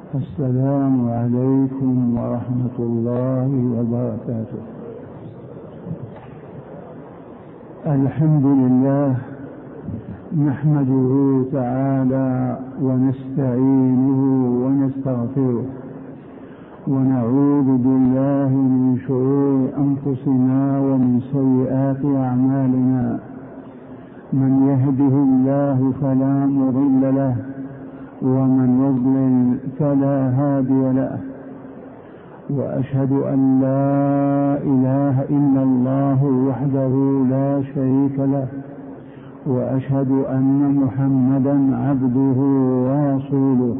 السلام عليكم ورحمة الله وبركاته. الحمد لله نحمده تعالى ونستعينه ونستغفره ونعوذ بالله من شرور أنفسنا ومن سيئات أعمالنا. من يهده الله فلا مضل له ومن يضلل فلا هادي له، وأشهد أن لا إله إلا الله وحده لا شريك له، وأشهد أن محمدا عبده ورسوله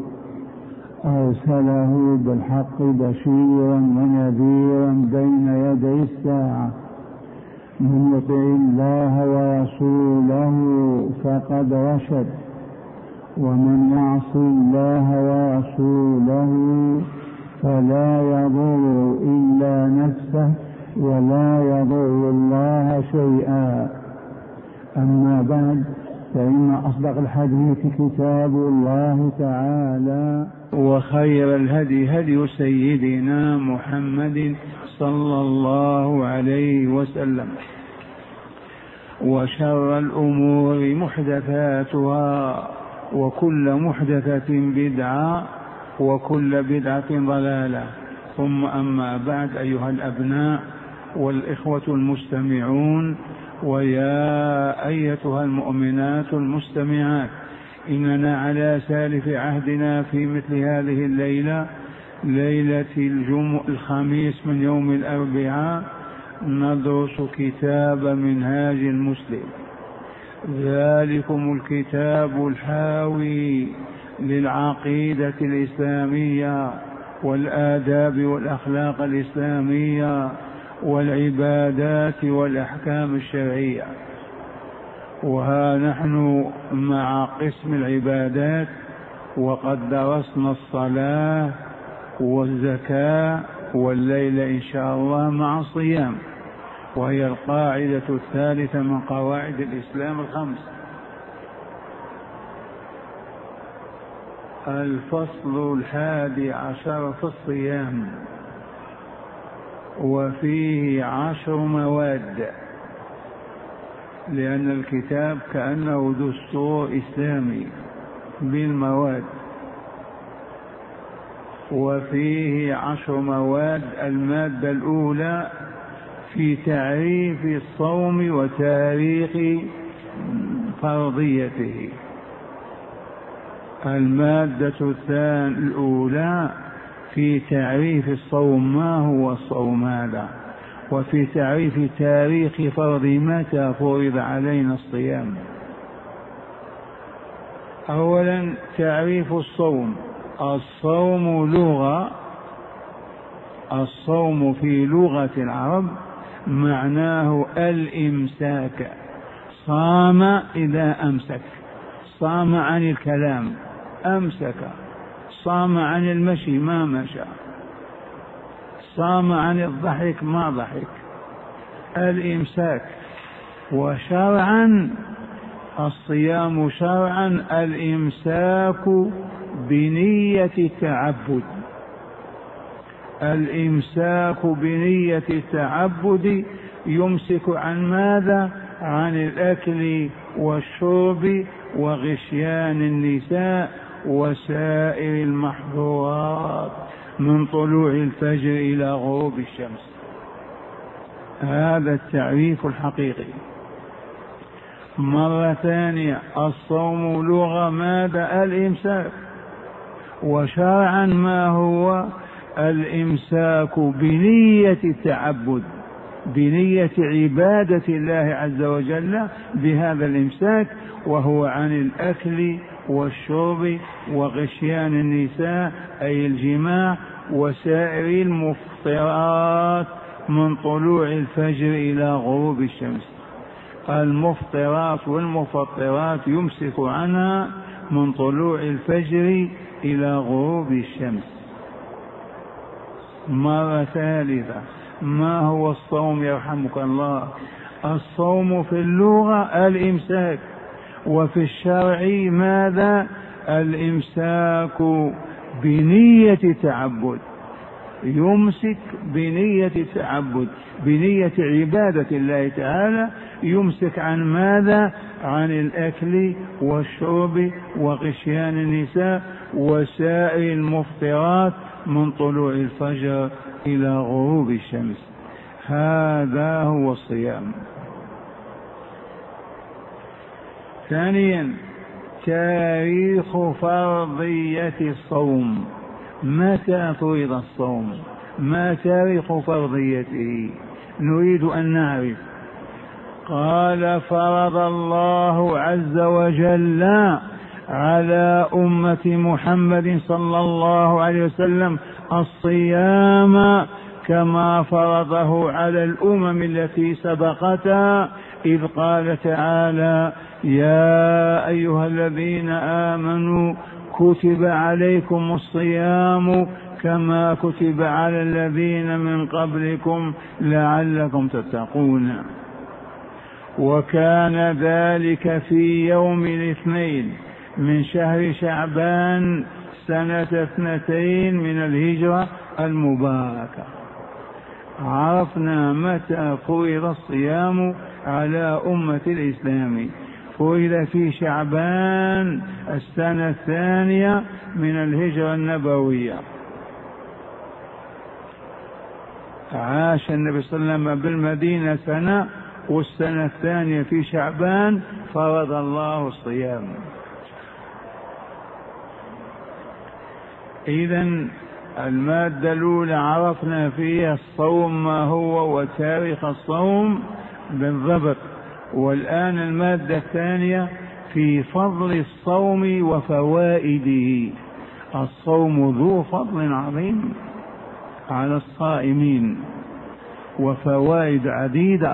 أرسله بالحق بشيرا ونذيرا بين يدي الساعة. من يطع الله ورسوله فقد رشد، ومن يعص الله ورسوله فلا يضر إلا نفسه ولا يضر الله شيئا. أما بعد، فإن أصدق الحديث كتاب الله تعالى، وخير الهدي هدي سيدنا محمد صلى الله عليه وسلم، وشر الأمور محدثاتها، وكل محدثة بدعة، وكل بدعة ضلالة. ثم أما بعد، أيها الأبناء والإخوة المستمعون، ويا أيتها المؤمنات المستمعات، إننا على سالف عهدنا في مثل هذه الليلة، ليلة الخميس من يوم الأربعاء، ندرس كتاب منهاج المسلم، ذلكم الكتاب الحاوي للعقيدة الإسلامية والآداب والأخلاق الإسلامية والعبادات والأحكام الشرعية. وها نحن مع قسم العبادات، وقد درسنا الصلاة والزكاة، والليلة إن شاء الله مع الصيام، وهي القاعدة الثالثة من قواعد الإسلام الخمس. الفصل 11 في الصيام، وفيه 10 مواد، لأن الكتاب كأنه دستور إسلامي بالمواد. وفيه 10 مواد. المادة الأولى في تعريف الصوم وتاريخ فرضيته. المادة الأولى في تعريف الصوم، ما هو الصوم هذا، وفي تعريف تاريخ فرض متى فرض علينا الصيام. أولا تعريف الصوم. الصوم لغة، الصوم في لغة العرب معناه الإمساك. صام إذا أمسك، صام عن الكلام أمسك، صام عن المشي ما مشى، صام عن الضحك ما ضحك، الإمساك. وشرعا الصيام شرعا الإمساك بنية التعبد. الإمساك بنية التعبد يمسك عن ماذا؟ عن الأكل والشرب وغشيان النساء وسائر المحظورات من طلوع الفجر إلى غروب الشمس. هذا التعريف الحقيقي. مرة ثانية، الصوم لغة ماذا؟ الإمساك. وشرعا ما هو؟ الإمساك بنية التعبد، بنية عبادة الله عز وجل بهذا الإمساك، وهو عن الأكل والشرب وغشيان النساء أي الجماع وسائر المفطرات من طلوع الفجر إلى غروب الشمس. المفطرات والمفطرات يمسك عنها من طلوع الفجر إلى غروب الشمس. مرة ثالثة، ما هو الصوم يرحمك الله؟ الصوم في اللغة الإمساك، وفي الشرع ماذا؟ الإمساك بنية تعبد، يمسك بنية تعبد، بنية عبادة الله تعالى، يمسك عن ماذا؟ عن الأكل والشرب وغشيان النساء وسائر المفطرات من طلوع الفجر إلى غروب الشمس. هذا هو الصيام. ثانيا تاريخ فرضية الصوم، متى فرض الصوم؟ ما تاريخ فرضيته؟ نريد أن نعرف. قال فرض الله عز وجل على أمة محمد صلى الله عليه وسلم الصيام كما فرضه على الأمم التي سبقتها، إذ قال تعالى: يا أيها الذين آمنوا كتب عليكم الصيام كما كتب على الذين من قبلكم لعلكم تتقون. وكان ذلك في يوم الاثنين من شهر شعبان سنة 2 من الهجرة المباركة. عرفنا متى فرض الصيام على أمة الإسلام. فرض في شعبان السنة 2 من الهجرة النبوية. عاش النبي صلى الله عليه وسلم بالمدينة سنة، والسنة 2 في شعبان فرض الله الصيام. إذن المادة الأولى عرفنا فيها الصوم ما هو وتاريخ الصوم بالضبط. والآن المادة الثانية في فضل الصوم وفوائده. الصوم ذو فضل عظيم على الصائمين وفوائد عديدة.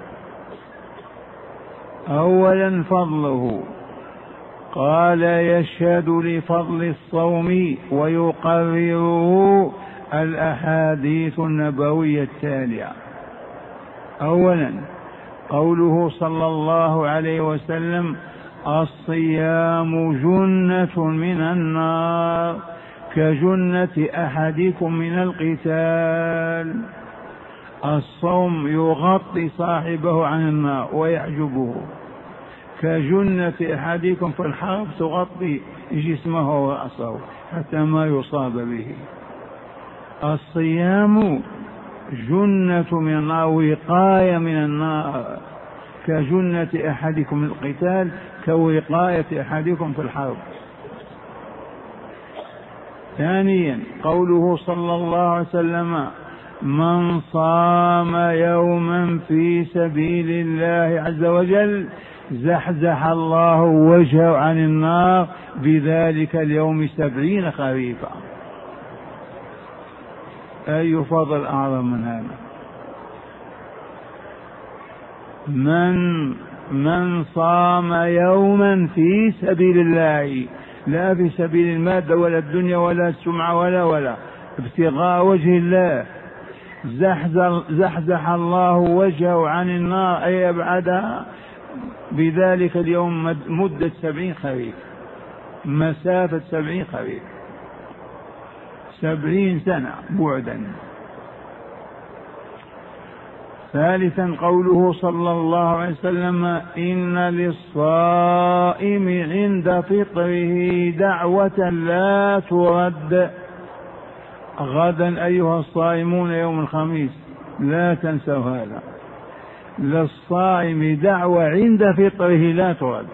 أولا فضله، قال: يشهد لفضل الصوم ويقرره الأحاديث النبوية التالية. أولا قوله صلى الله عليه وسلم: الصيام جنة من النار كجنة أحدكم من القتال. الصوم يغطي صاحبه عن النار ويحجبه، كجنة أحدكم في الحرب تغطي جسمه ورأسه حتى ما يصاب به. الصيام جنة من النار، وقاية من النار، كجنة أحدكم من القتال، كوقاية أحدكم في الحرب. ثانيا قوله صلى الله عليه وسلم: من صام يوما في سبيل الله عز وجل زحزح الله وجهه عن النار بذلك اليوم 70 خريفا. أي فضل أعظم من هذا؟ من صام يوما في سبيل الله، لا في سبيل المادة ولا الدنيا ولا السمعة ولا ابتغاء وجه الله، زحزح الله وجهه عن النار أي أبعدها بذلك اليوم مدة 70 خريف، مسافة 70 خريف، 70 سنة بعدا. ثالثا قوله صلى الله عليه وسلم: إن للصائم عند فطره دعوة لا ترد. غدا أيها الصائمون يوم الخميس لا تنسوا هذا، للصائم دعوة عند فطره لا ترد.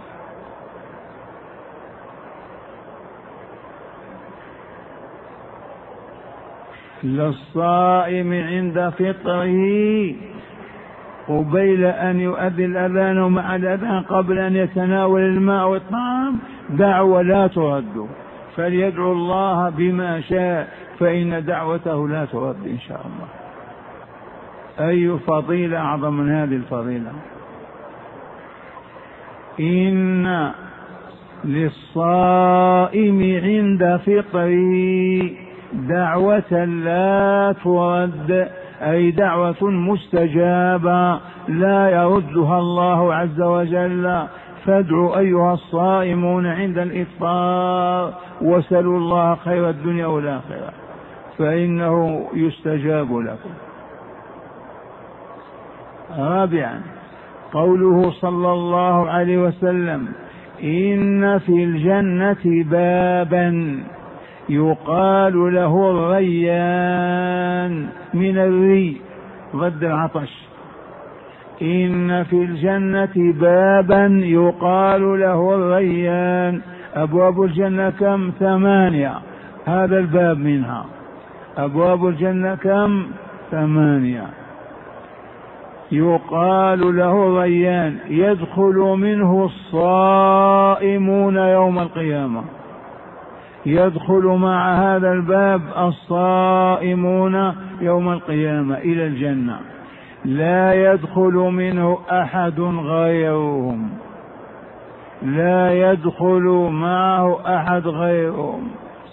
للصائم عند فطره قبيل أن يؤذي الأذان ومع الأذان قبل أن يتناول الماء والطعام دعوة لا ترد، فليدعو الله بما شاء فإن دعوته لا ترد إن شاء الله. أي فضيلة أعظم من هذه الفضيلة؟ إن للصائم عند فطره دعوة لا ترد، أي دعوة مستجابة لا يردها الله عز وجل فادعوا أيها الصائمون عند الإفطار وسلوا الله خير الدنيا والآخرة فإنه يستجاب لكم. رابعا قوله صلى الله عليه وسلم: إن في الجنة بابا يقال له الريان، من الري ضد العطش. إن في الجنة بابا يقال له الريان. أبواب الجنة كم؟ 8. هذا الباب منها. أبواب الجنة كم؟ 8. يقال له الريان، يدخل منه الصائمون يوم القيامة. يدخل مع هذا الباب الصائمون يوم القيامة إلى الجنة، لا يدخل منه أحد غيرهم، لا يدخل معه أحد غيرهم.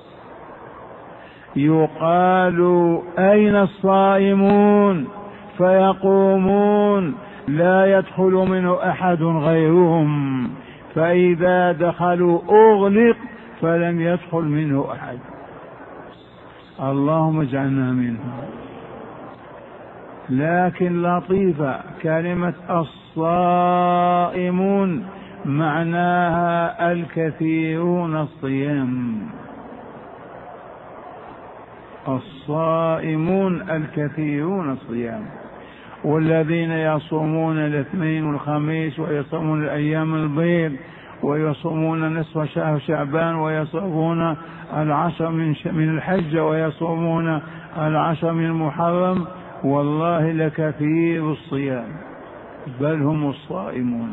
يقال: أين الصائمون؟ فيقومون، لا يدخل منه أحد غيرهم، فإذا دخلوا أغلق فلم يدخل منه أحد. اللهم اجعلنا منهم. لكن لطيفة كلمة الصائمون معناها الكثيرون الصيام. الصائمون الكثيرون الصيام، والذين يصومون الاثنين والخميس ويصومون الأيام البيض ويصومون نصف شهر شعبان ويصومون العشر من الحج ويصومون العشر من المحرم، والله لكثير الصيام، بل هم الصائمون.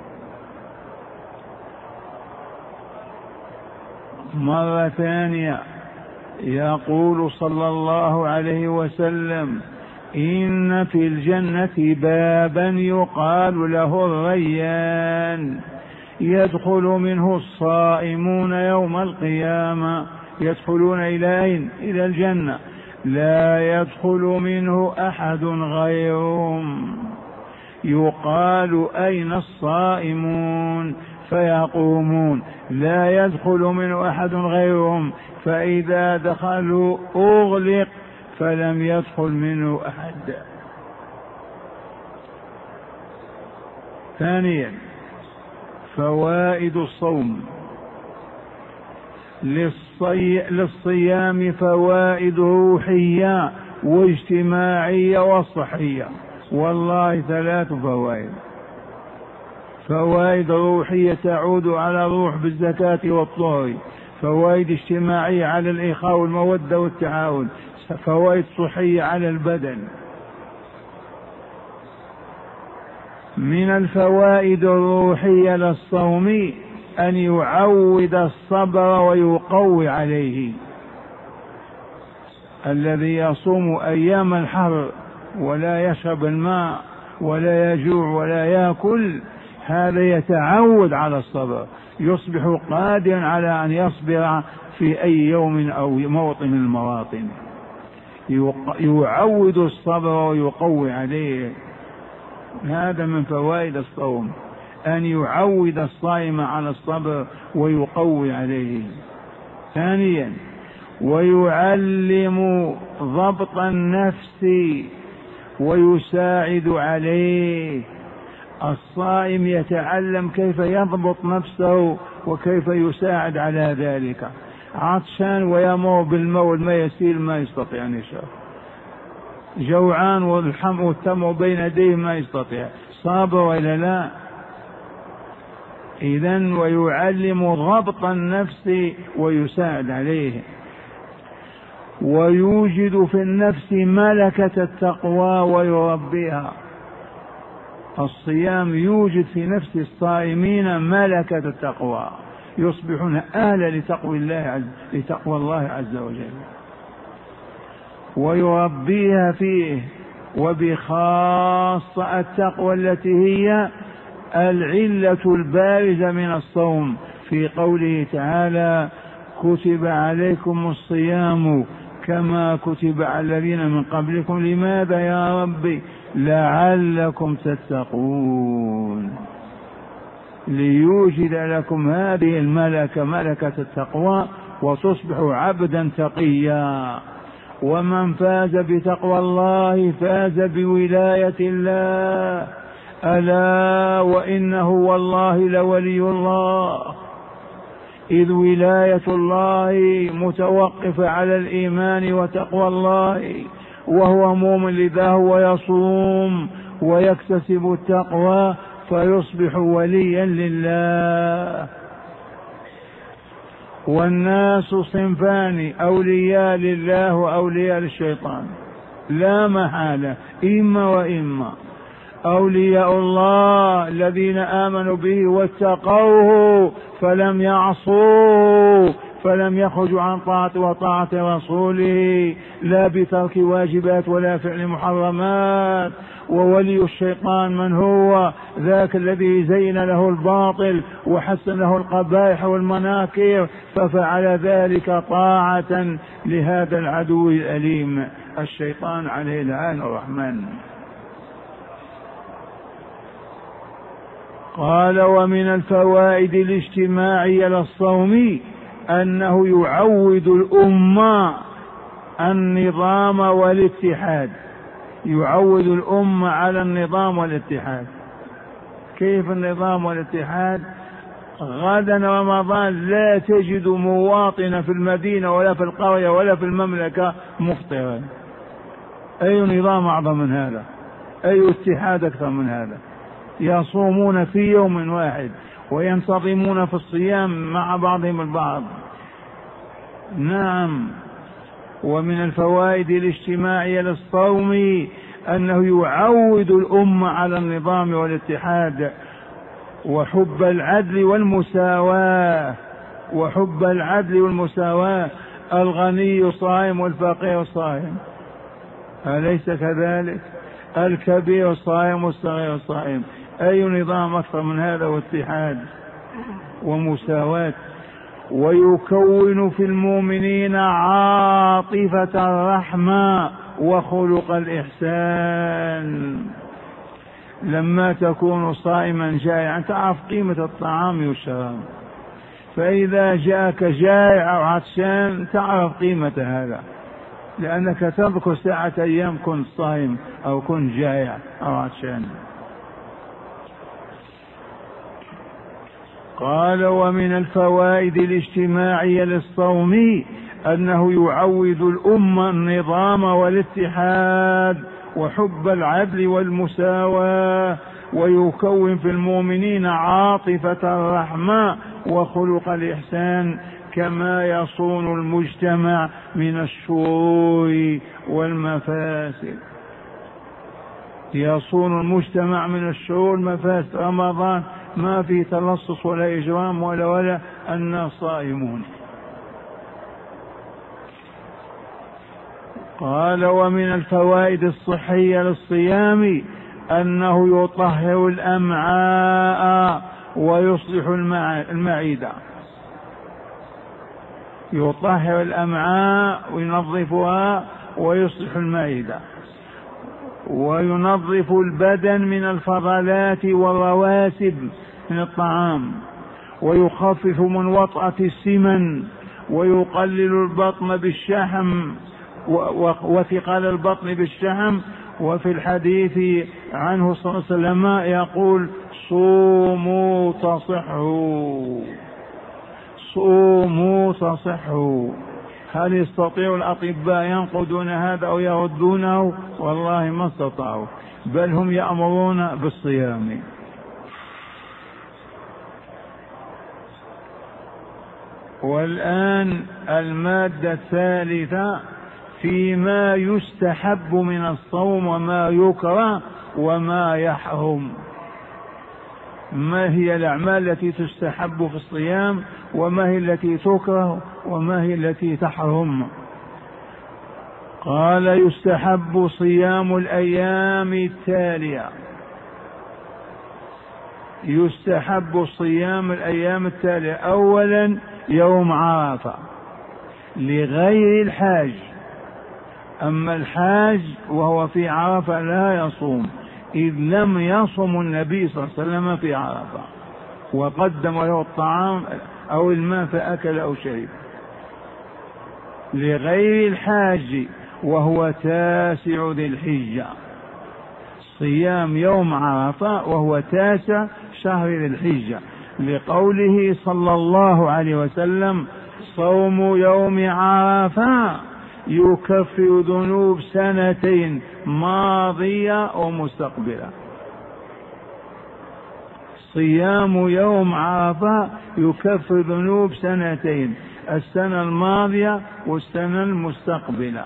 مرة ثانية يقول صلى الله عليه وسلم: إن في الجنة بابا يقال له الريان، يدخل منه الصائمون يوم القيامة. يدخلون إلى أين؟ إلى الجنة، لا يدخل منه أحد غيرهم. يقال: أين الصائمون؟ فيقومون، لا يدخل منه أحد غيرهم، فإذا دخلوا أغلق فلم يدخل منه أحد. ثانيا فوائد الصوم. للصيام فوائد روحية واجتماعية وصحية، والله 3 فوائد. فوائد روحية تعود على الروح بالزكاة والطهر، فوائد اجتماعية على الإخاء والمودة والتعاون، فوائد صحية على البدن. من الفوائد الروحية للصوم أن يعود الصبر ويقوي عليه. الذي يصوم أيام الحر ولا يشرب الماء ولا يجوع ولا يأكل، هذا يتعود على الصبر، يصبح قادرا على أن يصبر في أي يوم أو موطن من المواطن. يعود الصبر ويقوي عليه. هذا من فوائد الصوم، أن يعود الصائم على الصبر ويقوي عليه. ثانيا ويعلم ضبط النفس ويساعد عليه. الصائم يتعلم كيف يضبط نفسه وكيف يساعد على ذلك. عطشان ويمر بالماء والماء يسيل ما يستطيع أن يشرب، جوعان والتمر بين يديه ما يستطيع، صابر وإلا لا؟ إذن ويعلم ضبط النفس ويساعد عليه. ويوجد في النفس ملكة التقوى ويربيها. الصيام يوجد في نفس الصائمين ملكة التقوى، يصبحون أهلا لتقوى الله عز وجل، ويربيها فيه. وبخاصة التقوى التي هي العلة البارزة من الصوم، في قوله تعالى: كتب عليكم الصيام كما كتب على الذين من قبلكم. لماذا يا ربي؟ لعلكم تتقون. ليوجد لكم هذه الملكة، ملكة التقوى، وتصبحوا عبدا تقيا. ومن فاز بتقوى الله فاز بولاية الله. ألا وإنه والله لولي الله، إذ ولاية الله متوقفة على الإيمان وتقوى الله، وهو مؤمن لذا هو يصوم ويكتسب التقوى فيصبح وليا لله. والناس صنفان، أولياء لله وأولياء للشيطان، لا محالة، إما وإما. أولياء الله الذين آمنوا به واتقوه فلم يعصوه، فلم يخرجوا عن طاعته وطاعة رسوله، لا بترك واجبات ولا فعل محرمات. وولي الشيطان من هو؟ ذاك الذي زين له الباطل وحسن له القبائح والمناكر، ففعل ذلك طاعة لهذا العدو الأليم الشيطان عليه لعان الرحمن. قال: ومن الفوائد الاجتماعية للصوم أنه يعود الأمة النظام والاتحاد، يعود الأمة على النظام والاتحاد. كيف النظام والاتحاد؟ غدا رمضان لا تجد مواطن في المدينة ولا في القرية ولا في المملكة مفطرا. أي نظام أعظم من هذا؟ أي اتحاد أكثر من هذا؟ يصومون في يوم واحد وينتظمون في الصيام مع بعضهم البعض. نعم. ومن الفوائد الاجتماعية للصوم أنه يعود الأمة على النظام والاتحاد وحب العدل والمساواة، وحب العدل والمساواة. الغني صائم والفقير صائم، أليس كذلك؟ الكبير صائم والصغير صائم. أي نظام أكثر من هذا؟ واتحاد ومساواة. ويكون في المؤمنين عاطفة الرحمة وخلق الإحسان. لما تكون صائما جائعا تعرف قيمة الطعام والشراب، فإذا جاءك جائع أو عطشان تعرف قيمة هذا، لأنك تذكر ساعة أيام كنت صائم أو كنت جائع أو عطشان. قال: ومن الفوائد الاجتماعية للصوم أنه يعود الأمة النظام والاتحاد وحب العدل والمساواة، ويكون في المؤمنين عاطفة الرحمة وخلق الإحسان، كما يصون المجتمع من الشرور والمفاسد. يصون المجتمع من الشرور والمفاسد. رمضان ما فيه تلصص ولا إجرام ولا الناس صائمون. قال: ومن الفوائد الصحية للصيام أنه يطهر الأمعاء ويصلح المعدة. يطهر الأمعاء وينظفها ويصلح المعدة، وينظف البدن من الفضلات والرواسب من الطعام، ويخفف من وطأة السمن، ويقلل البطن بالشحم وثقل البطن بالشحم. وفي الحديث عنه صلى الله عليه وسلم يقول: صوموا تصحوا، صوموا تصحوا. هل يستطيع الأطباء ينقضون هذا أو يردونه؟ والله ما استطاعوا، بل هم يأمرون بالصيام. والآن المادة الثالثة فيما يستحب من الصوم وما يكره وما يحرم. ما هي الأعمال التي تستحب في الصيام، وما هي التي تكره، وما هي التي تحرم؟ قال: يستحب صيام الأيام التالية. يستحب صيام الأيام التالية: أولا يوم عرفة لغير الحاج، أما الحاج وهو في عرفة لا يصوم، إذ لم يصم النبي صلى الله عليه وسلم في عرفة. وقدم له الطعام أو الماء فأكل أو شرب. لغير الحاج وهو 9 ذي الحجة، صيام يوم عرفة وهو 9 شهر ذي الحجة، لقوله صلى الله عليه وسلم: صوم يوم عرفة يكفر ذنوب 2 ماضية ومستقبلة. صيام يوم عرفة يكفر ذنوب 2، السنة الماضية والسنة المستقبلة.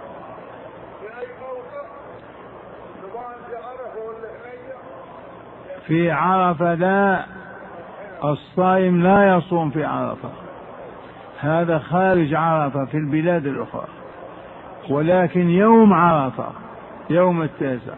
في عرفة لا، الصائم لا يصوم في عرفة، هذا خارج عرفة في البلاد الأخرى، ولكن يوم عرفة يوم 9.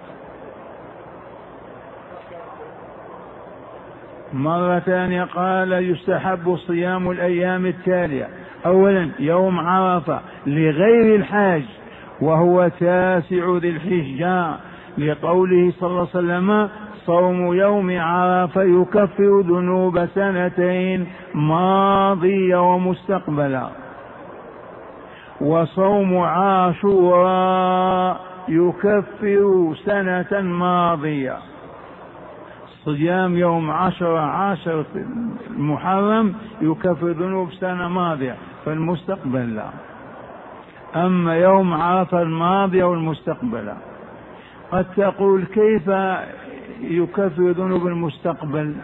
مرة ثانية قال: يستحب صيام الأيام التالية: أولا يوم عرفة لغير الحاج وهو 9 ذي الحجة، لقوله صلى الله عليه وسلم: صوم يوم عرفة يكفر ذنوب 2 ماضية ومستقبلة. وصوم عاشوراء يكفر 1 ماضية، صيام يوم 10 المحرم يكفر ذنوب 1 ماضية، فالمستقبل لا. أما يوم عرفة الماضية والمستقبلة. قد تقول: كيف يكفر ذنوب المستقبل؟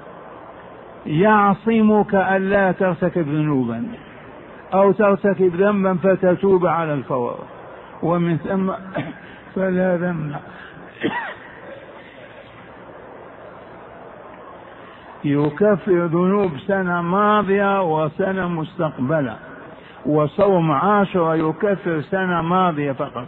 يعصمك ألا ترتكب ذنوبا، أو ترتكب ذنبا فتتوب على الفور، ومن ثم فلا ذنب. يكفر ذنوب 1 ماضية وسنة مستقبلة. وصوم عاشوراء يكفر 1 ماضية فقط.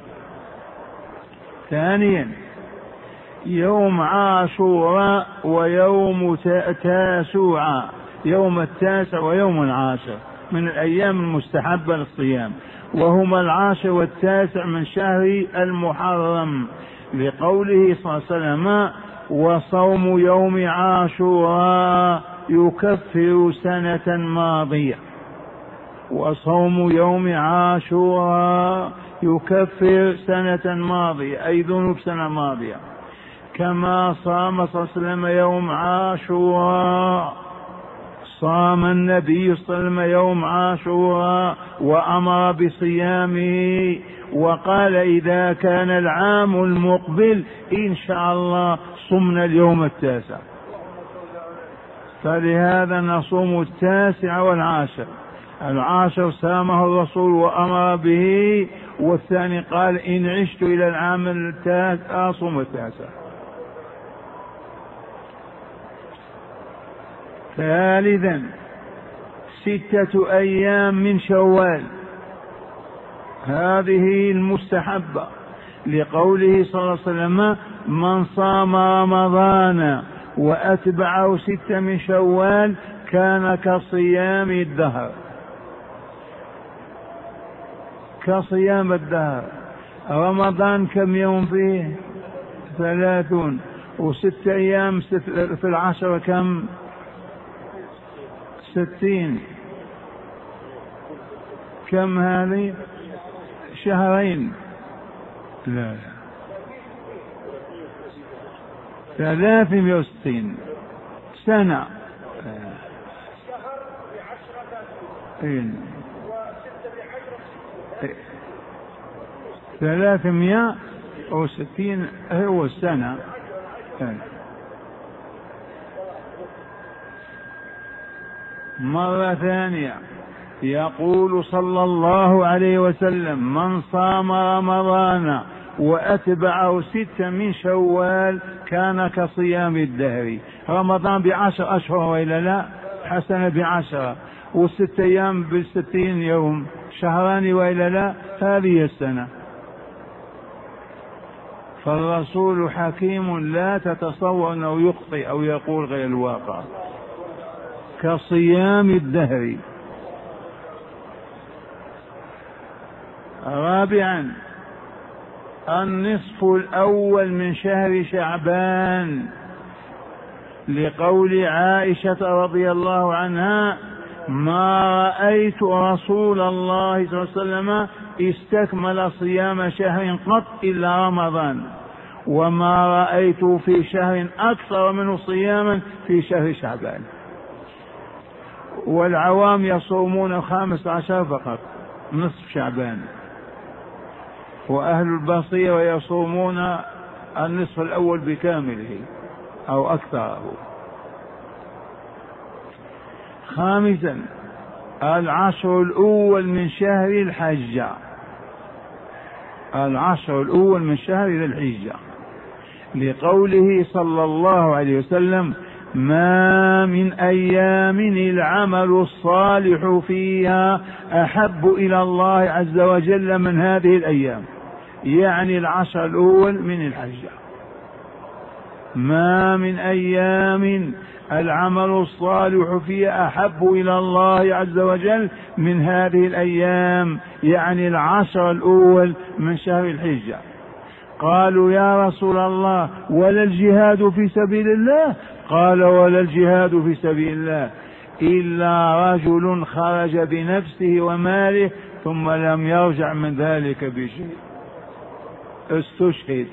ثانيا يوم عاشوراء ويوم تاسوعاء، يوم 9 ويوم 10 من الأيام المستحبة للصيام، وهما 10 و9 من شهر المحرم، لقوله صلى الله عليه وسلم: وصوم يوم عاشوراء يكفر 1 ماضية. وصوم يوم عاشوراء يكفر 1 ماضية، أي ذنوب 1 ماضية، كما صام صلى الله عليه وسلم يوم عاشوراء. صام النبي صلى الله عليه وسلم يوم عاشوراء وأمر بصيامه، وقال: إذا كان العام المقبل إن شاء الله صمنا اليوم 9. فلهذا نصوم 9 و10. 10 سامه الرسول وأمر به، والثاني قال: إن عشت إلى العام 9 أصوم 9. ثالثا 6 أيام من شوال، هذه المستحبة، لقوله صلى الله عليه وسلم: من صام رمضان وأتبعه 6 من شوال كان كصيام الدهر. كصيام الدهر. رمضان كم يوم فيه؟ 30، و6 أيام في 10 كم؟ 60. كم هذه؟ شهرين. لا 360 سنة. 360 هو السنة. مرة ثانية يقول صلى الله عليه وسلم: من صام رمضان وأتبعه 6 من شوال كان كصيام الدهر. رمضان ب10 أشهر وإلا لا؟ حسنة ب10، و6 أيام ب60 يوم، شهران وإلا لا؟ هذه السنة. فالرسول حكيم لا تتصور أنه يخطئ أو يقول غير الواقع. كصيام الدهر. رابعا النصف الأول من شهر شعبان لقول عائشة رضي الله عنها: ما رأيت رسول الله صلى الله عليه وسلم استكمل صيام شهر قط إلا رمضان، وما رأيت في شهر أكثر منه صياما في شهر شعبان. والعوام يصومون 15 فقط، نصف شعبان، وأهل البصيرة يصومون النصف الأول بكامله أو أكثره. خامسا: العشر الأول من شهر الحج، العشر الأول من شهر ذي الحجة، لقوله صلى الله عليه وسلم: ما من أيام العمل الصالح فيها أحب إلى الله عز وجل من هذه الأيام، يعني العشر الأول من الحجة. ما من أيام العمل الصالح فيها أحب إلى الله عز وجل من هذه الأيام، يعني العشر الأول من شهر الحجة. قالوا: يا رسول الله، ولا الجهاد في سبيل الله؟ قال: ولا الجهاد في سبيل الله إلا رجل خرج بنفسه وماله ثم لم يرجع من ذلك بشيء، استشهد.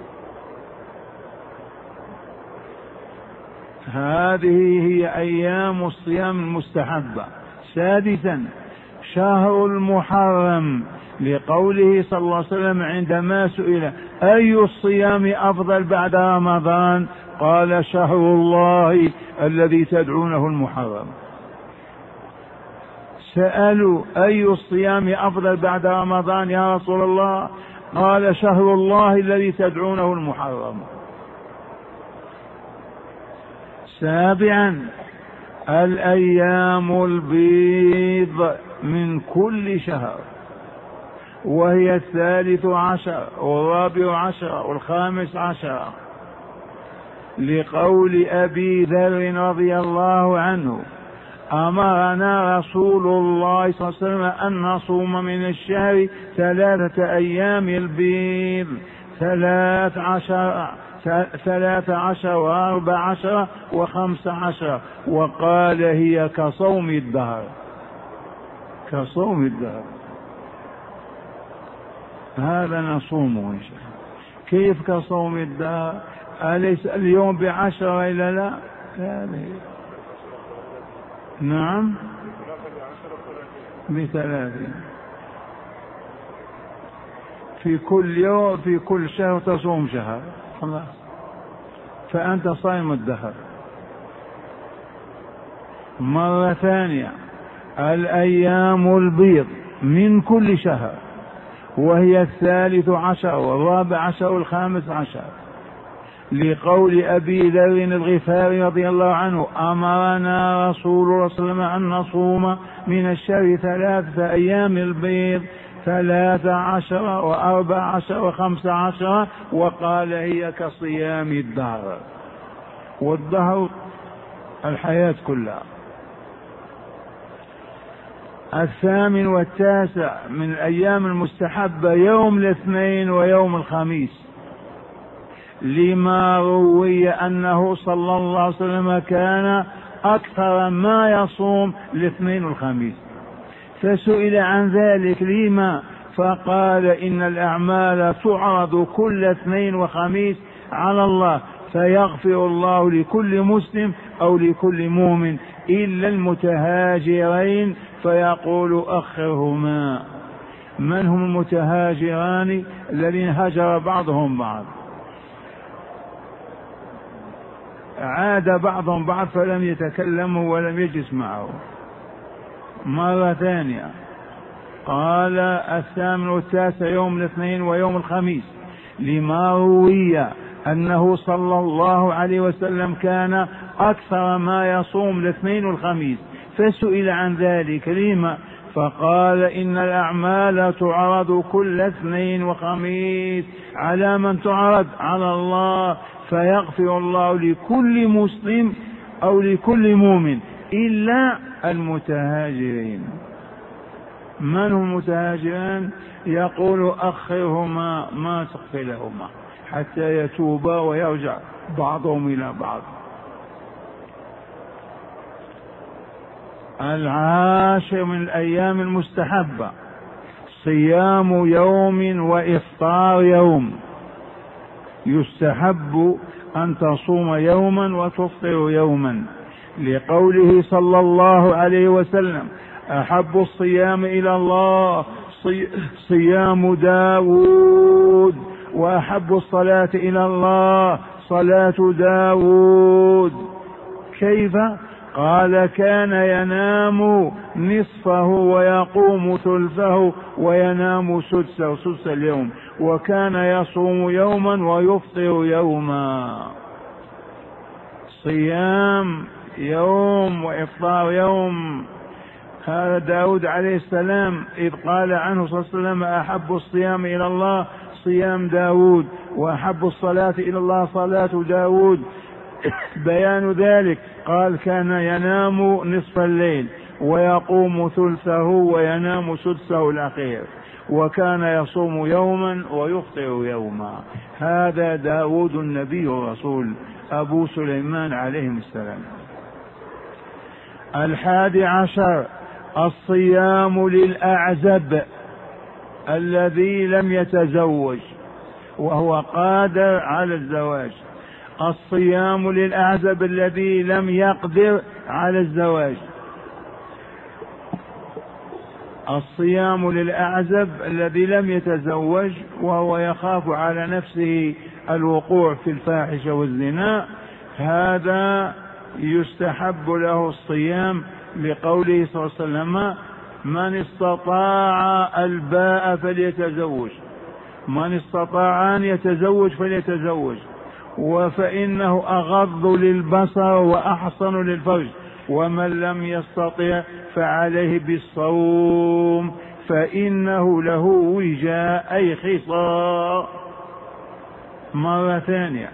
هذه هي أيام الصيام المستحبة. سادسا: شهر المحرم، لقوله صلى الله عليه وسلم عندما سئل: أي الصيام أفضل بعد رمضان؟ قال: شهر الله الذي تدعونه المحرم. سألوا: أي الصيام أفضل بعد رمضان يا رسول الله؟ قال: شهر الله الذي تدعونه المحرم. سابعا: الأيام البيض من كل شهر، وهي 13 و14 و15، لقول أبي ذر رضي الله عنه: أمرنا رسول الله صلى الله عليه وسلم أن نصوم من الشهر 3 أيام البيض، 13 و14 و15، وقال: هي كصوم الدهر، كصوم الدهر. هذا نصومه إن شاء الله. كيف كصوم الدهر؟ أليس اليوم ب10 إلا لا؟ نعم، ب30. في كل يوم، في كل شهر تصوم شهر، خلاص، فأنت صائم الدهر. مرة ثانية: الأيام البيض من كل شهر، وهي 13 و14 و15، لقول أبي ذر الغفاري رضي الله عنه: أمرنا رسول الله صلى الله عليه وسلم أن نصوم من الشهر 3 أيام البيض، 13 و14 و15، وقال: هي كصيام الدهر. والدهر الحياة كلها. الثامن والتاسع من الأيام المستحبة يوم الاثنين ويوم الخميس، لما روي أنه صلى الله عليه وسلم كان أكثر ما يصوم الاثنين والخميس، فسئل عن ذلك لما؟ فقال: إن الأعمال تعرض كل اثنين وخميس على الله، فيغفر الله لكل مسلم أو لكل مؤمن إلا المتهاجرين، فيقول: أخرهما. من هم المتهاجران؟ الذين هاجر بعضهم بعض، عاد بعضهم بعض فلم يتكلموا ولم يجلس معه. مرة ثانية قال: الثامن والتاسع يوم الاثنين ويوم الخميس، لما روي أنه صلى الله عليه وسلم كان أكثر ما يصوم الاثنين والخميس، فسئل عن ذلك لما؟ فقال: إن الأعمال تعرض كل اثنين وخميس. على من تعرض؟ على الله، فيغفر الله لكل مسلم أو لكل مؤمن إلا المتهاجرين. من هم المتهاجرين؟ يقول: أخرهما، ما تغفر لهما حتى يتوبا ويرجع بعضهم إلى بعض. العاشر من الأيام المستحبة صيام يوم وإفطار يوم. يستحب أن تصوم يوما وتفطر يوما، لقوله صلى الله عليه وسلم: أحب الصيام إلى الله صيام داود، وأحب الصلاة إلى الله صلاة داود. كيف؟ قال: كان ينام نصفه ويقوم ثلثه وينام سدسه، سدس اليوم، وكان يصوم يوما ويفطر يوما. صيام يوم وإفطار يوم. هذا داود عليه السلام إذ قال عنه صلى الله عليه وسلم: أحب الصيام إلى الله صيام داود، وأحب الصلاة إلى الله صلاة داود. بيان ذلك قال: كان ينام نصف الليل ويقوم ثلثه وينام سدسه الأخير، وكان يصوم يوما ويفطر يوما. هذا داود النبي الرسول أبو سليمان عليهم السلام. 11 الصيام للأعزب الذي لم يتزوج وهو قادر على الزواج. الصيام للأعزب الذي لم يقدر على الزواج. الصيام للأعزب الذي لم يتزوج وهو يخاف على نفسه الوقوع في الفاحشة والزنا، هذا يستحب له الصيام، لقوله صلى الله عليه وسلم: من استطاع الباء فليتزوج، من استطاع أن يتزوج فليتزوج، فإنه أغض للبصر وأحصن للفرج، ومن لم يستطع فعليه بالصوم فإنه له وجاء أي خصاء. مرة ثانية: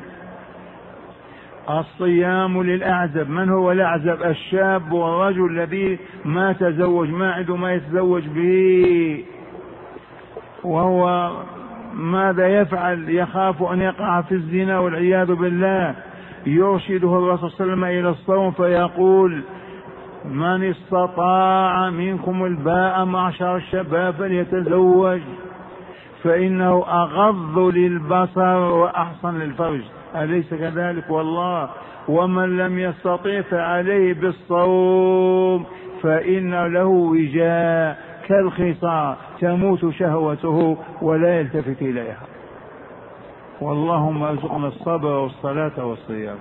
الصيام للأعزب. من هو الأعزب؟ الشاب والرجل الذي ما تزوج، ما عنده ما يتزوج به، وهو ماذا يفعل؟ يخاف أن يقع في الزنا والعياذ بالله. يرشده الرسول صلى الله عليه وسلم إلى الصوم فيقول: من استطاع منكم الباء معشر الشباب فليتزوج فإنه أغض للبصر وأحصن للفرج، أليس كذلك؟ والله. ومن لم يستطع فعليه بالصوم فإن له وجاء كالخصاء تموت شهوته ولا يلتفت إليها. واللهم ارزقنا الصبر والصلاة والصيام.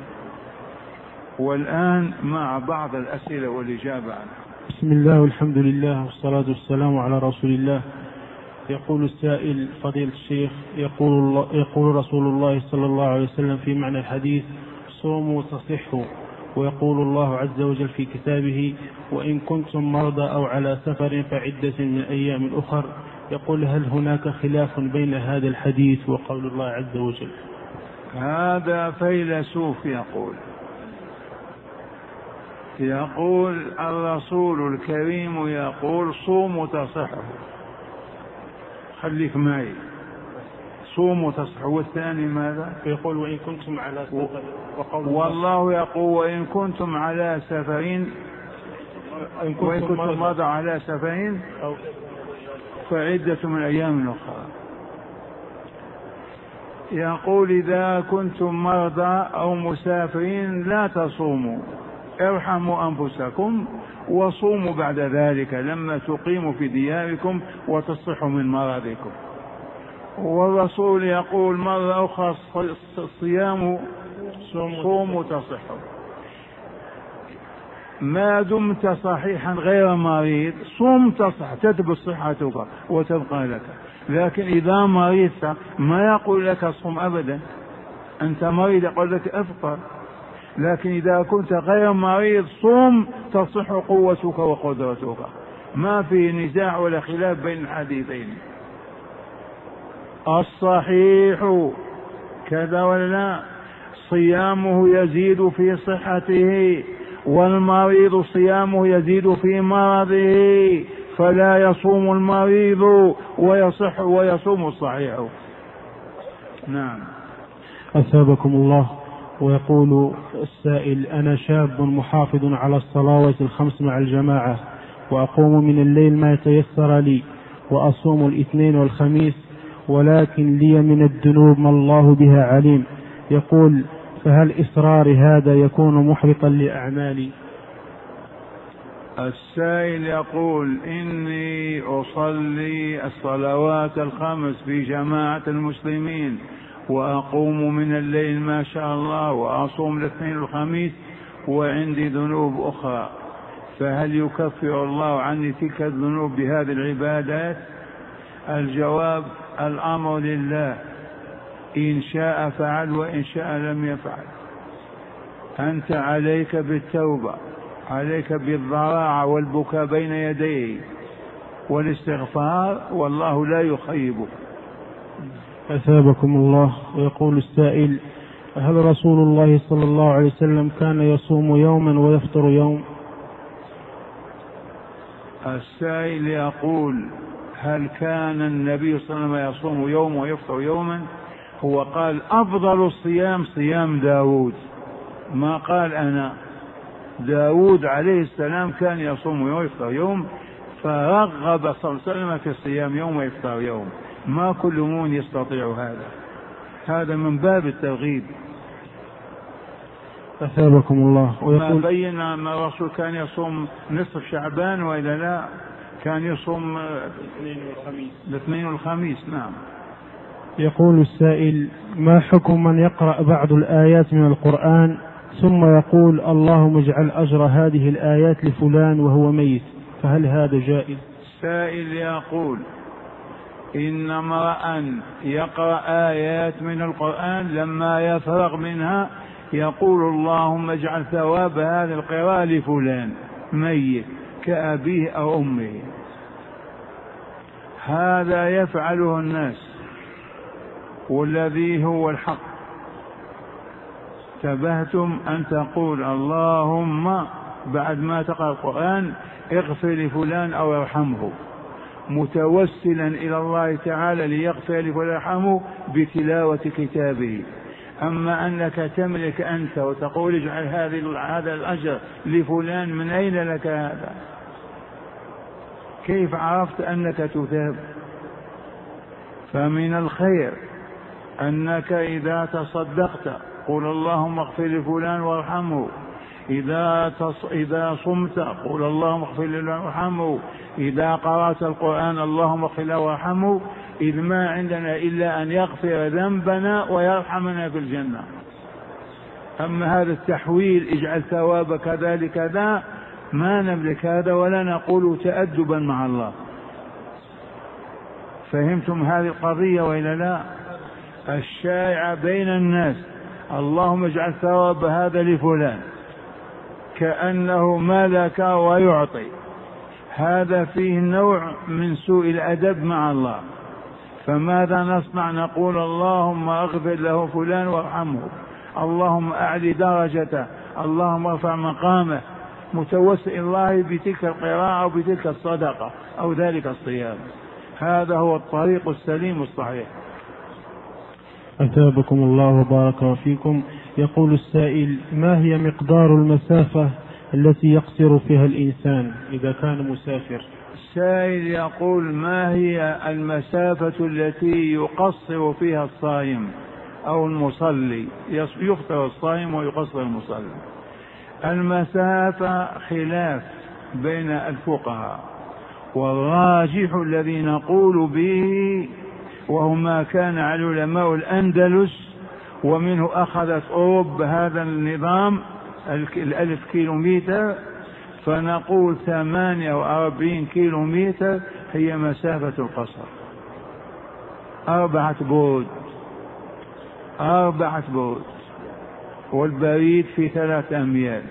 والآن مع بعض الأسئلة والإجابة عنها. بسم الله والحمد لله والصلاة والسلام على رسول الله. يقول السائل: فضيلة الشيخ، يقول رسول الله صلى الله عليه وسلم في معنى الحديث: صوموا تصحوا، ويقول الله عز وجل في كتابه: وإن كنتم مرضى أو على سفر فعدة من أيام أخر. يقول: هل هناك خلاف بين هذا الحديث وقول الله عز وجل؟ هذا فيلسوف يقول الرسول الكريم يقول: صوموا تصحوا. خليك معي، صوموا تصحوا. والثاني ماذا؟ يقول: وإن كنتم على سفر. والله يقول: وإن كنتم على سفر، وإن كنتم مرضى على سفر فعدة من أيام أخرى. يقول: إذا كنتم مرضى أو مسافرين لا تصوموا، ارحموا أنفسكم وصوموا بعد ذلك لما تقيموا في دياركم وتصحوا من مرضكم. والرسول يقول مرة أخرى: الصيام صوموا تصحوا. ما دمت صحيحا غير مريض صوم تصح، تثبت صحتك وتبقى لك. لكن إذا مريضت ما يقول لك صوم أبدا، أنت مريض يقول لك أفطر. لكن إذا كنت غير مريض صوم، تصح قوتك وقدرتك. ما في نزاع ولا خلاف بين الحديثين. الصحيح كذا ولا لا؟ صيامه يزيد في صحته، والمريض صيامه يزيد في مرضه، فلا يصوم المريض ويصح ويصوم الصحيح. نعم. أثابكم الله. ويقول السائل: أنا شاب محافظ على الصلوات الخمس مع الجماعة، وأقوم من الليل ما يتيسر لي، وأصوم الاثنين والخميس، ولكن لي من الذنوب ما الله بها عليم. يقول: فهل إصرار هذا يكون محبطا لأعمالي؟ السائل يقول: إني أصلي الصلوات الخمس في جماعة المسلمين، وأقوم من الليل ما شاء الله، وأصوم الاثنين والخميس، وعندي ذنوب أخرى، فهل يكفر الله عني تلك الذنوب بهذه العبادات؟ الجواب: الأمر لله، إن شاء فعل وإن شاء لم يفعل. أنت عليك بالتوبة، عليك بالضراعة والبكاء بين يديه والاستغفار، والله لا يخيبك. أثابكم الله. ويقول السائل: هل رسول الله صلى الله عليه وسلم كان يصوم يوما ويفطر يوم؟ السائل يقول: هل كان النبي صلى الله عليه وسلم يصوم يوم ويفطر يوما؟ هو قال: أفضل الصيام صيام داود، ما قال أنا. داود عليه السلام كان يصوم يوم ويفطر يوم، فرغب صلى الله عليه وسلم في الصيام يوم ويفطر يوم. ما كل مؤمن يستطيع هذا، هذا من باب الترغيب. أثابكم الله. ويقول: ما بين ما الرسول كان يصوم نصف شعبان وإلا لا، كان يصوم الاثنين والخميس. نعم. يقول السائل: ما حكم من يقرأ بعض الآيات من القرآن ثم يقول: اللهم اجعل أجر هذه الآيات لفلان وهو ميت، فهل هذا جائز؟ السائل يقول: إن امرأ يقرأ آيات من القرآن لما يفرغ منها يقول: اللهم اجعل ثواب هذه القراءة لفلان ميت كأبيه أو أمه. هذا يفعله الناس، والذي هو الحق. تبهتم أن تقول: اللهم بعد ما تقرأ القرآن اغفر لفلان أو ارحمه، متوسلا إلى الله تعالى ليغفر لفلان ويرحمه بتلاوة كتابه. أما أنك تملك أنت وتقول اجعل هذا الأجر لفلان، من أين لك هذا؟ كيف عرفت أنك تثاب؟ فمن الخير أنك إذا تصدقت قل اللهم اغفر لفلان وارحمه، إذا صمت قل اللهم اغفر لفلان وارحمه، إذا قرأت القرآن اللهم اغفر له وارحمه، إذ ما عندنا إلا أن يغفر ذنبنا ويرحمنا في الجنة. أما هذا التحويل اجعل ثوابك ذلك كذا، ما نملك هذا ولا نقول تأدبا مع الله. فهمتم هذه القضية وإلا لا؟ الشائعة بين الناس: اللهم اجعل ثواب هذا لفلان، كأنه ملك ويعطي. هذا فيه نوع من سوء الأدب مع الله. فماذا نصنع؟ نقول اللهم اغفر له فلان وارحمه، اللهم أعلي درجته، اللهم ارفع مقامه، متوسل الله بتلك القراءة أو بتلك الصدقة أو ذلك الصيام. هذا هو الطريق السليم الصحيح. أثابكم الله وبارك فيكم. يقول السائل: ما هي مقدار المسافة التي يقصر فيها الإنسان إذا كان مسافر؟ السائل يقول: ما هي المسافة التي يقصر فيها الصائم أو المصلي؟ يفطر الصائم ويقصر المصلي. المسافة خلاف بين الفقهاء، والراجح الذي نقول به وهو ما كان على علماء الأندلس، ومنه أخذت أوروبا هذا النظام 1000 كيلومتر، فنقول 48 كيلومتر هي مسافة القصر. 4 بود، 4 بود، والبريد في 3 أميال.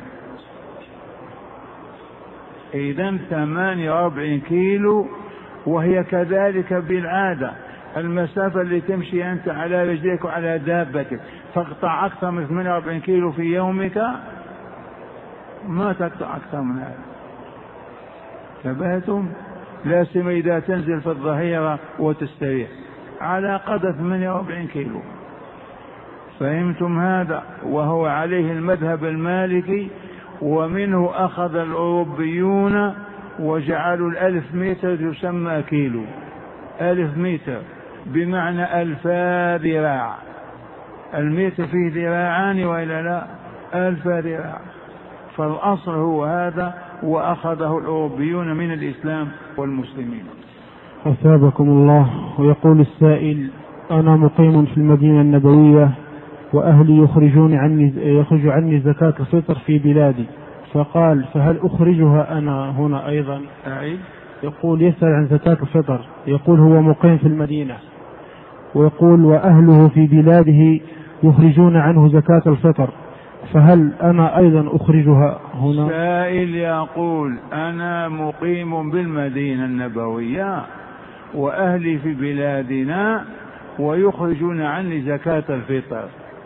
إذن 48 كيلو، وهي كذلك بالعادة. المسافة اللي تمشي أنت على رجليك وعلى دابتك تقطع أكثر من 48 كيلو في يومك؟ ما تقطع أكثر من هذا. تبهتم؟ لا سيما إذا تنزل في الظهيرة وتستريح على قدر 48 كيلو. فهمتم هذا؟ وهو عليه المذهب المالكي، ومنه أخذ الأوروبيون وجعلوا 1000 متر تسمى كيلو. 1000 متر بمعنى 1000 ذراع. المتر فيه ذراعان وإلا لا؟ 1000 ذراع. فالأصل هو هذا، وأخذه الأوروبيون من الإسلام والمسلمين. أثابكم الله. ويقول السائل: أنا مقيم في المدينة النبوية وأهلي يخرج عني زكاة الفطر في بلادي، فقال: فهل أخرجها أنا هنا أيضا؟ يقول يسأل عن زكاة الفطر، يقول هو مقيم في المدينة ويقول وأهله في بلاده يخرجون عنه زكاة الفطر، فهل أنا أيضا أخرجها هنا؟ سائل يقول: أنا مقيم بالمدينة النبوية وأهلي في بلادنا ويخرجون عني زكاة الفطر.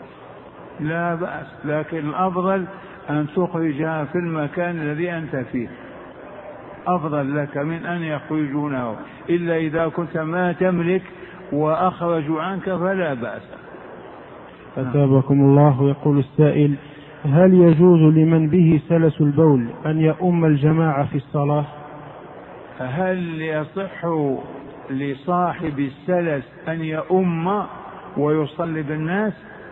لا بأس، لكن الأفضل أن تخرجها في المكان الذي أنت فيه، أفضل لك من أن يخرجونه، إلا إذا كنت ما تملك وأخرجوا عنك فلا بأس. أثابكم الله. يقول السائل: هل يجوز لمن به سلس البول أن يؤم الجماعة في الصلاة؟ هل يصح لصاحب السلس أن يؤم ويصلي بالناس؟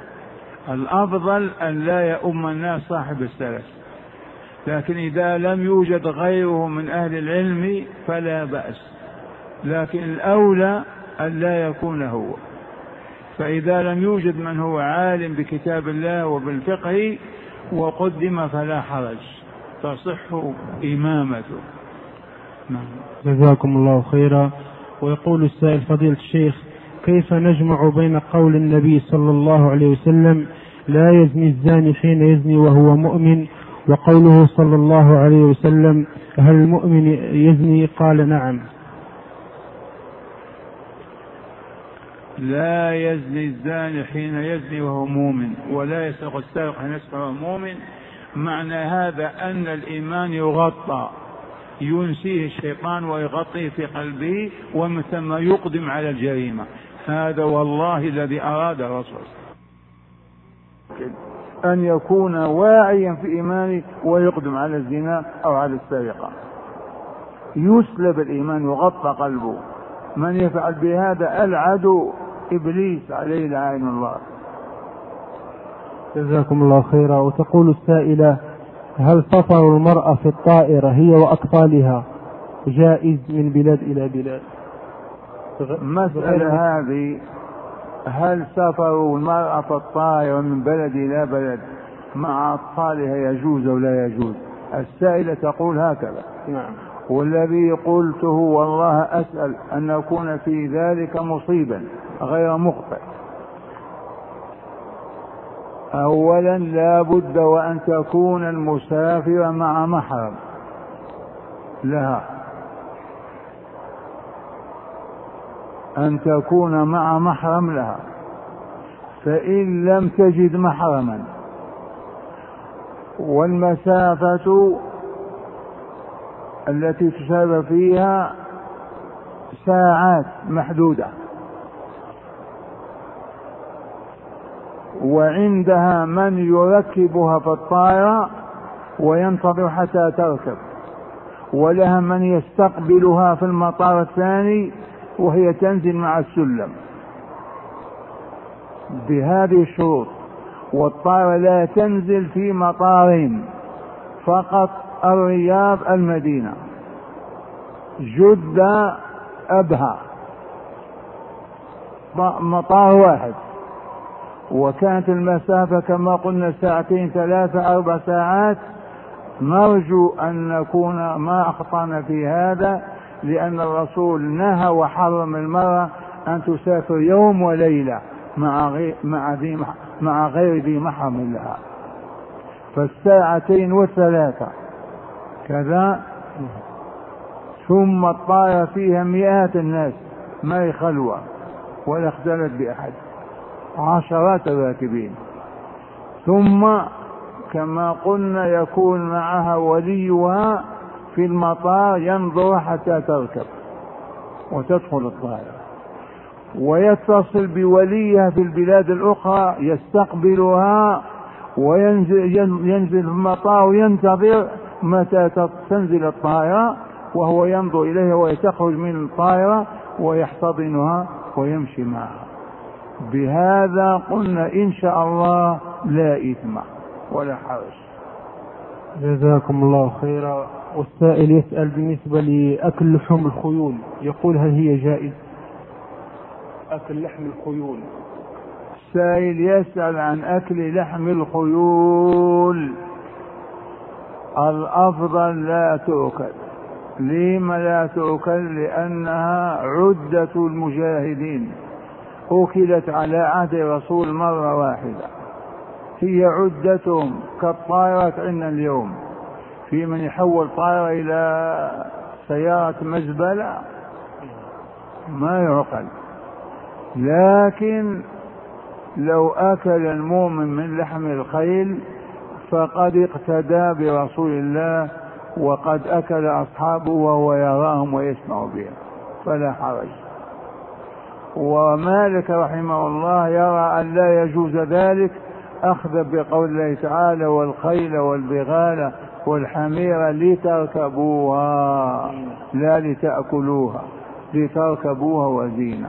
الأفضل أن لا يؤم الناس صاحب السلس، لكن إذا لم يوجد غيره من أهل العلم فلا بأس، لكن الأولى أن لا يكون هو. فإذا لم يوجد من هو عالم بكتاب الله وبالفقه وقدم فلا حرج، تصح إمامته. جزاكم الله خيرا. ويقول السائل: فضيلة الشيخ، كيف نجمع بين قول النبي صلى الله عليه وسلم: لا يزني الزاني حين يزني وهو مؤمن، وقوله صلى الله عليه وسلم: هل المؤمن يزني؟ قال: نعم. لا يزني الزاني حين يزني وهو مؤمن، ولا يسرق السارق حين يسرق وهو مؤمن. معنى هذا أن الإيمان يغطى، ينسيه الشيطان ويغطيه في قلبه، ومن ثم يقدم على الجريمة. هذا والله الذي أراد الرسول أن يكون واعيا في إيمانه ويقدم على الزنا أو على السرقة، يسلب الإيمان، يغطى قلبه. من يفعل بهذا العدو إبليس عليه لعين الله. جزاكم الله خيرا. وتقول السائلة: هل سفر المرأة في الطائرة هي وأطفالها جائز من بلاد إلى بلاد؟ مسألة هذه، هل سفر المرأة في الطائرة من بلد إلى بلد مع أطفالها يجوز أو لا يجوز؟ السائلة تقول هكذا. نعم. والذي قلته والله أسأل أن نكون في ذلك مصيبا غير مخطئ. أولا لا بد وأن تكون المسافر مع محرم لها، أن تكون مع محرم لها. فإن لم تجد محرما والمسافة التي تسافر فيها ساعات محدودة وعندها من يركبها في الطائرة وينتظر حتى تركب، ولها من يستقبلها في المطار الثاني وهي تنزل مع السلم بهذه الشروط. والطائرة لا تنزل في مطارين فقط، الرياض المدينة، جدة أبها، مطار واحد. وكانت المسافة كما قلنا 2 3 4 ساعات. نرجو أن نكون ما أخطأنا في هذا، لأن الرسول نهى وحرم المرأة أن تسافر يوم وليلة مع غير ذي محرم لها، فالساعتين و3 كذا. ثم الطائرة فيها مئات الناس، ما هي خلوة ولا اختلت بأحد، عشرات الراكبين. ثم كما قلنا يكون معها وليها في المطار ينظر حتى تركب وتدخل الطائرة. ويتصل بوليها في البلاد الأخرى يستقبلها وينزل في المطار وينتظر متى تنزل الطائرة، وهو ينظر إليها ويتخرج من الطائرة ويحتضنها ويمشي معها. بهذا قلنا إن شاء الله لا إثم ولا حرج. جزاكم الله خيرا. والسائل يسأل بالنسبة لأكل لحوم الخيول، يقول هل هي جائز أكل لحم الخيول؟ السائل يسأل عن أكل لحم الخيول. الأفضل لا تؤكل. لما لا تؤكل؟ لأنها عدة المجاهدين، أكلت على عهد رسول مرة واحدة، هي عدتهم كالطائرات عندنا اليوم، في من يحول طائرة إلى سيارة مزبلة ما يعقل. لكن لو أكل المؤمن من لحم الخيل فقد اقتدى برسول الله، وقد أكل أصحابه وهو يراهم ويسمع بهم فلا حرج. ومالك رحمه الله يرى أن لا يجوز ذلك، أخذ بقول الله تعالى: والخيل والبغال والحمير لتركبوها لا لتأكلوها، لتركبوها وزينة.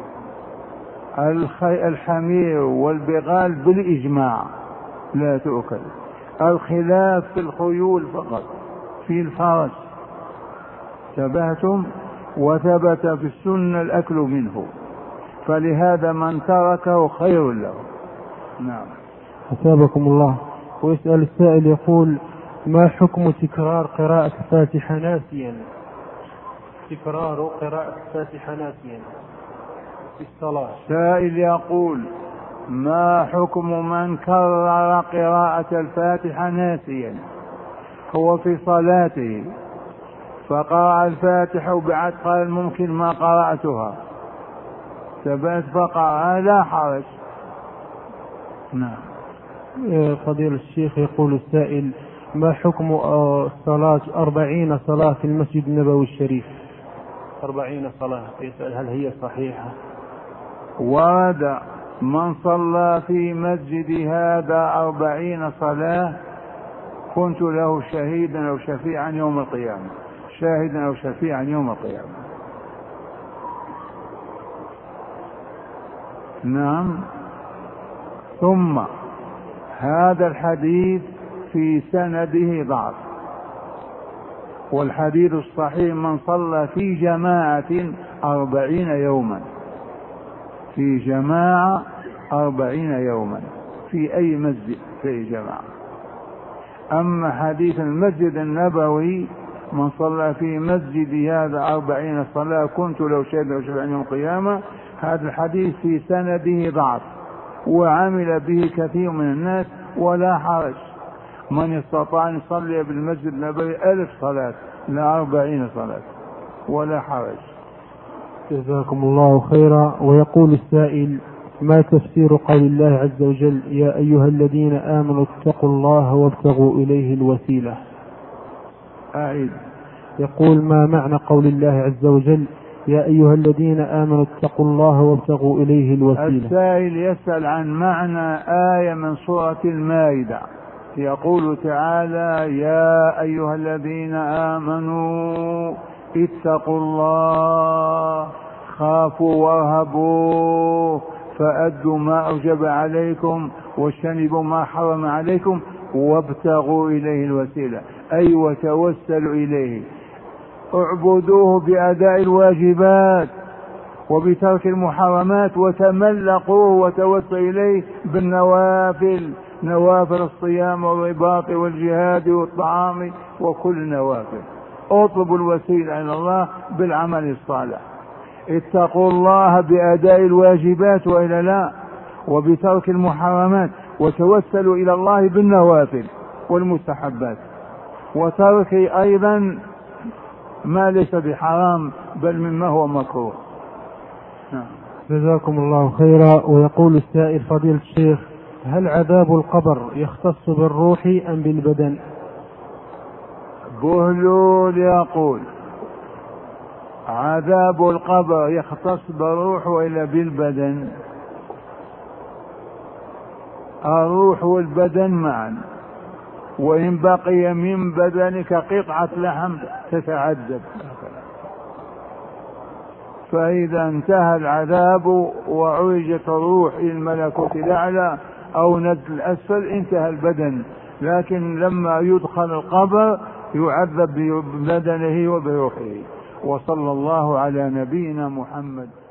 الحمير والبغال بالإجماع لا تؤكل. الخلاف في الخيول فقط، في الفرس تبهتم، وثبت في السنة الأكل منه، فلهذا من تركه خير له. نعم. أثابكم الله. ويسأل السائل يقول: ما حكم تكرار قراءة الفاتحة ناسيا؟ تكرار قراءة الفاتحة ناسيا في الصلاة. سائل يقول: ما حكم من كرر قراءة الفاتحة ناسيا؟ هو في صلاته فقرأ الفاتحة وبعد قال ممكن ما قرأتها، ثبت فقرأ لا حرج. نعم. فضيلة الشيخ يقول السائل: ما حكم صلاة 40 صلاة في المسجد النبوي الشريف؟ 40 صلاة، يسأل هل هي صحيحة؟ ورد من صلى في مسجد هذا 40 صلاة كنت له شهيدا أو شفيعا يوم القيامة، شاهدا أو شفيعا يوم القيامة. نعم. ثم هذا الحديث في سنده ضعف، والحديث الصحيح من صلى في جماعة 40 يوما، في جماعة 40 يوما في أي مسجد في أي جماعة. أما حديث المسجد النبوي من صلى في مسجد هذا 40 صلاة كنت لو شهد أو شفيعا يوم القيامة، هذا الحديث في سنده ضعف وعمل به كثير من الناس ولا حرج. من استطاع أن يصلي بالمسجد النبوي 1000 صلاة لا 40 صلاة ولا حرج. جزاكم الله خيرا. ويقول السائل: ما تفسير قول الله عز وجل: يا أيها الذين آمنوا اتقوا الله وابتغوا إليه الوسيلة؟ أعيد. يقول: ما معنى قول الله عز وجل: يا أيها الذين آمنوا اتقوا الله وابتغوا إليه الوسيلة؟ السائل يسأل عن معنى آية من سورة المائدة، يقول تعالى: يا أيها الذين آمنوا اتقوا الله خافوا وارهبوا فأدوا ما أوجب عليكم واجتنبوا ما حرم عليكم وابتغوا إليه الوسيلة، أي وتوسلوا إليه، اعبدوه بأداء الواجبات وبترك المحرمات وتملقوه وتوسلوا إليه بالنوافل، نوافل الصيام والرباط والجهاد والطعام وكل نوافل. اطلبوا الوسيلة إلى الله بالعمل الصالح. اتقوا الله بأداء الواجبات وإلا لا، وبترك المحرمات، وتوسلوا إلى الله بالنوافل والمستحبات، وترك أيضا ما ليس بحرام بل مما هو مكروه. جزاكم الله خيرا. ويقول السائل: فضيلة الشيخ، هل عذاب القبر يختص بالروح أم بالبدن؟ بهلول يقول: عذاب القبر يختص بالروح وإلا بالبدن؟ الروح والبدن معا، وإن بقي من بدنك قطعة لحم تتعذب. فإذا انتهى العذاب وعرجت الروح إلى الملكوت الأعلى أو نزل الأسفل انتهى البدن، لكن لما يدخل القبر يعذب ببدنه وبروحه. وصلى الله على نبينا محمد.